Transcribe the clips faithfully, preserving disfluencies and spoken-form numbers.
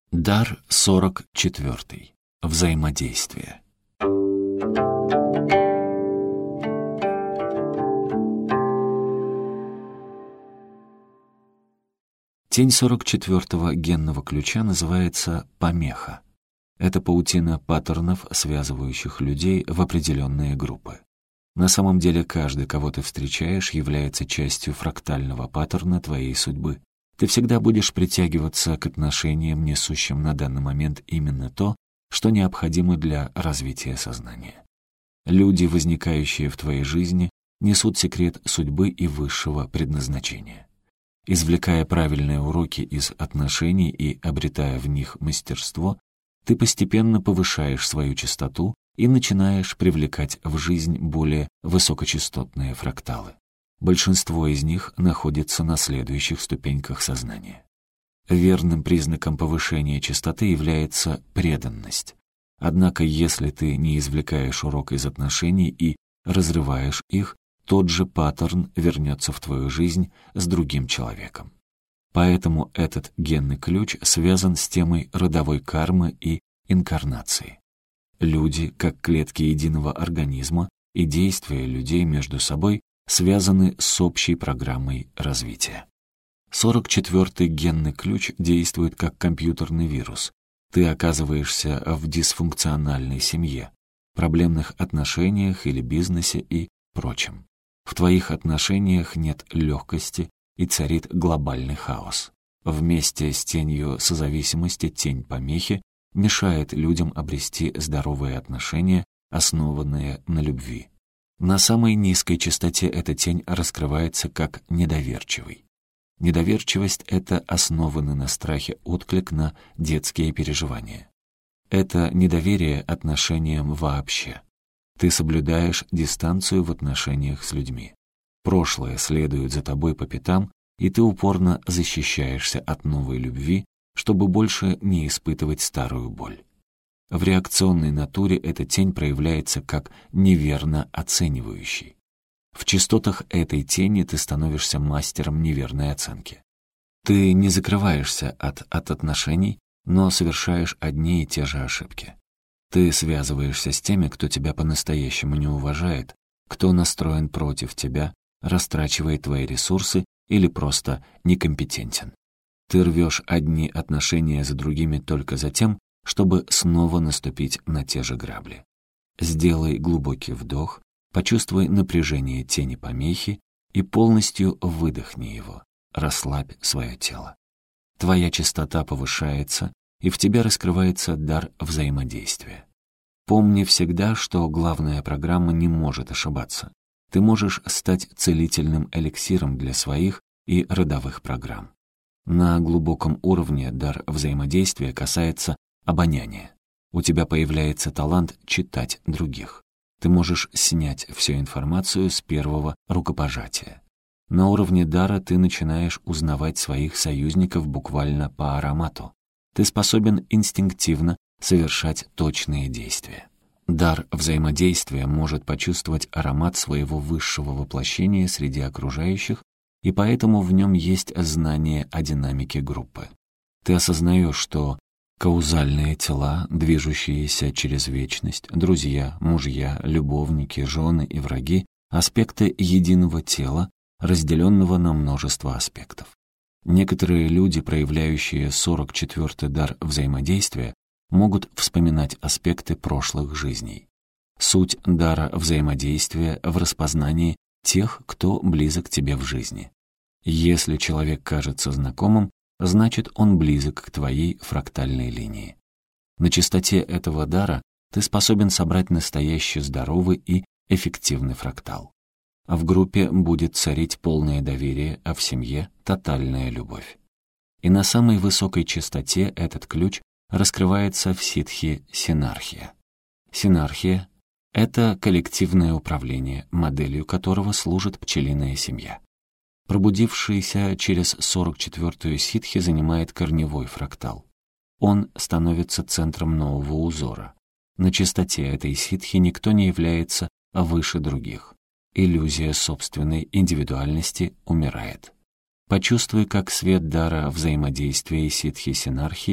Дар сорок четвёртый. Взаимодействие. Тень сорок четвёртого генного ключа называется помеха. Это паутина паттернов, связывающих людей в определенные группы. На самом деле каждый, кого ты встречаешь, является частью фрактального паттерна твоей судьбы. Ты всегда будешь притягиваться к отношениям, несущим на данный момент именно то, что необходимо для развития сознания. Люди, возникающие в твоей жизни, несут секрет судьбы и высшего предназначения. Извлекая правильные уроки из отношений и обретая в них мастерство, ты постепенно повышаешь свою частоту и начинаешь привлекать в жизнь более высокочастотные фракталы. Большинство из них находится на следующих ступеньках сознания. Верным признаком повышения частоты является преданность. Однако, если ты не извлекаешь урок из отношений и разрываешь их, тот же паттерн вернется в твою жизнь с другим человеком. Поэтому этот генный ключ связан с темой родовой кармы и инкарнации. Люди, как клетки единого организма, и действия людей между собой связаны с общей программой развития. сорок четвёртый генный ключ действует как компьютерный вирус. Ты оказываешься в дисфункциональной семье, проблемных отношениях или бизнесе и прочем. В твоих отношениях нет легкости и царит глобальный хаос. Вместе с тенью созависимости тень помехи мешает людям обрести здоровые отношения, основанные на любви. На самой низкой частоте эта тень раскрывается как недоверчивый. Недоверчивость — это основанный на страхе отклик на детские переживания. Это недоверие отношениям вообще. Ты соблюдаешь дистанцию в отношениях с людьми. Прошлое следует за тобой по пятам, и ты упорно защищаешься от новой любви, чтобы больше не испытывать старую боль. В реакционной натуре эта тень проявляется как неверно оценивающий. В частотах этой тени ты становишься мастером неверной оценки. Ты не закрываешься от, от отношений, но совершаешь одни и те же ошибки. Ты связываешься с теми, кто тебя по-настоящему не уважает, кто настроен против тебя, растрачивает твои ресурсы или просто некомпетентен. Ты рвешь одни отношения за другими только за тем, чтобы снова наступить на те же грабли. Сделай глубокий вдох, почувствуй напряжение тени помехи и полностью выдохни его. Расслабь свое тело. Твоя частота повышается, и в тебе раскрывается дар взаимодействия. Помни всегда, что главная программа не может ошибаться. Ты можешь стать целительным эликсиром для своих и родовых программ. На глубоком уровне дар взаимодействия касается обоняния. У тебя появляется талант читать других. Ты можешь снять всю информацию с первого рукопожатия. На уровне дара ты начинаешь узнавать своих союзников буквально по аромату. Ты способен инстинктивно совершать точные действия. Дар взаимодействия может почувствовать аромат своего высшего воплощения среди окружающих, и поэтому в нем есть знание о динамике группы. Ты осознаешь, что каузальные тела, движущиеся через вечность, друзья, мужья, любовники, жены и враги — аспекты единого тела, разделенного на множество аспектов. Некоторые люди, проявляющие сорок четвёртый дар взаимодействия, могут вспоминать аспекты прошлых жизней. Суть дара взаимодействия в распознании тех, кто близок тебе в жизни. Если человек кажется знакомым, значит, он близок к твоей фрактальной линии. На частоте этого дара ты способен собрать настоящий здоровый и эффективный фрактал. В группе будет царить полное доверие, а в семье — тотальная любовь. И на самой высокой частоте этот ключ раскрывается в ситхе синархия. Синархия — это коллективное управление, моделью которого служит пчелиная семья. Пробудившийся через сорок четвёртую ситхи занимает корневой фрактал. Он становится центром нового узора. На частоте этой ситхи никто не является выше других. Иллюзия собственной индивидуальности умирает. Почувствуй, как свет дара взаимодействия и ситхи-синархии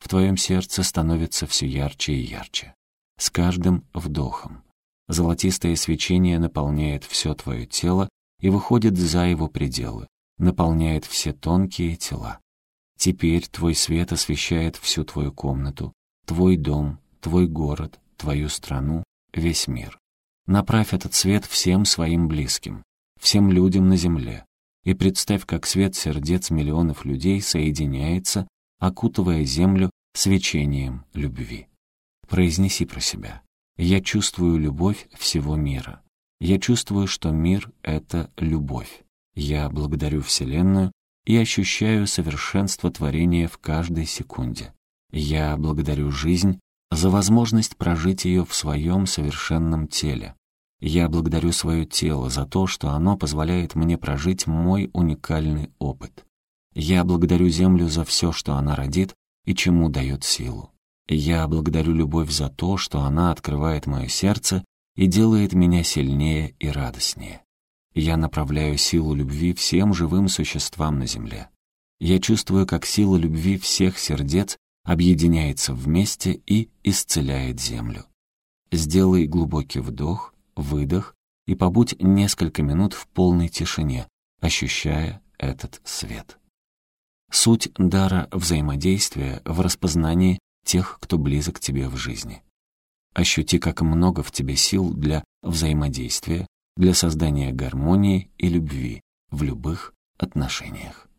в твоем сердце становится все ярче и ярче. С каждым вдохом золотистое свечение наполняет все твое тело и выходит за его пределы, наполняет все тонкие тела. Теперь твой свет освещает всю твою комнату, твой дом, твой город, твою страну, весь мир. Направь этот свет всем своим близким, всем людям на земле, и представь, как свет сердец миллионов людей соединяется, окутывая землю свечением любви. Произнеси про себя: «Я чувствую любовь всего мира. Я чувствую, что мир — это любовь. Я благодарю Вселенную и ощущаю совершенство творения в каждой секунде. Я благодарю жизнь за возможность прожить ее в своем совершенном теле. Я благодарю свое тело за то, что оно позволяет мне прожить мой уникальный опыт. Я благодарю Землю за все, что она родит и чему дает силу. Я благодарю любовь за то, что она открывает мое сердце и делает меня сильнее и радостнее. Я направляю силу любви всем живым существам на Земле. Я чувствую, как сила любви всех сердец объединяется вместе и исцеляет Землю. Сделай глубокий вдох, выдох и побудь несколько минут в полной тишине, ощущая этот свет. Суть дара взаимодействия в распознании тех, кто близок тебе в жизни. Ощути, как много в тебе сил для взаимодействия, для создания гармонии и любви в любых отношениях.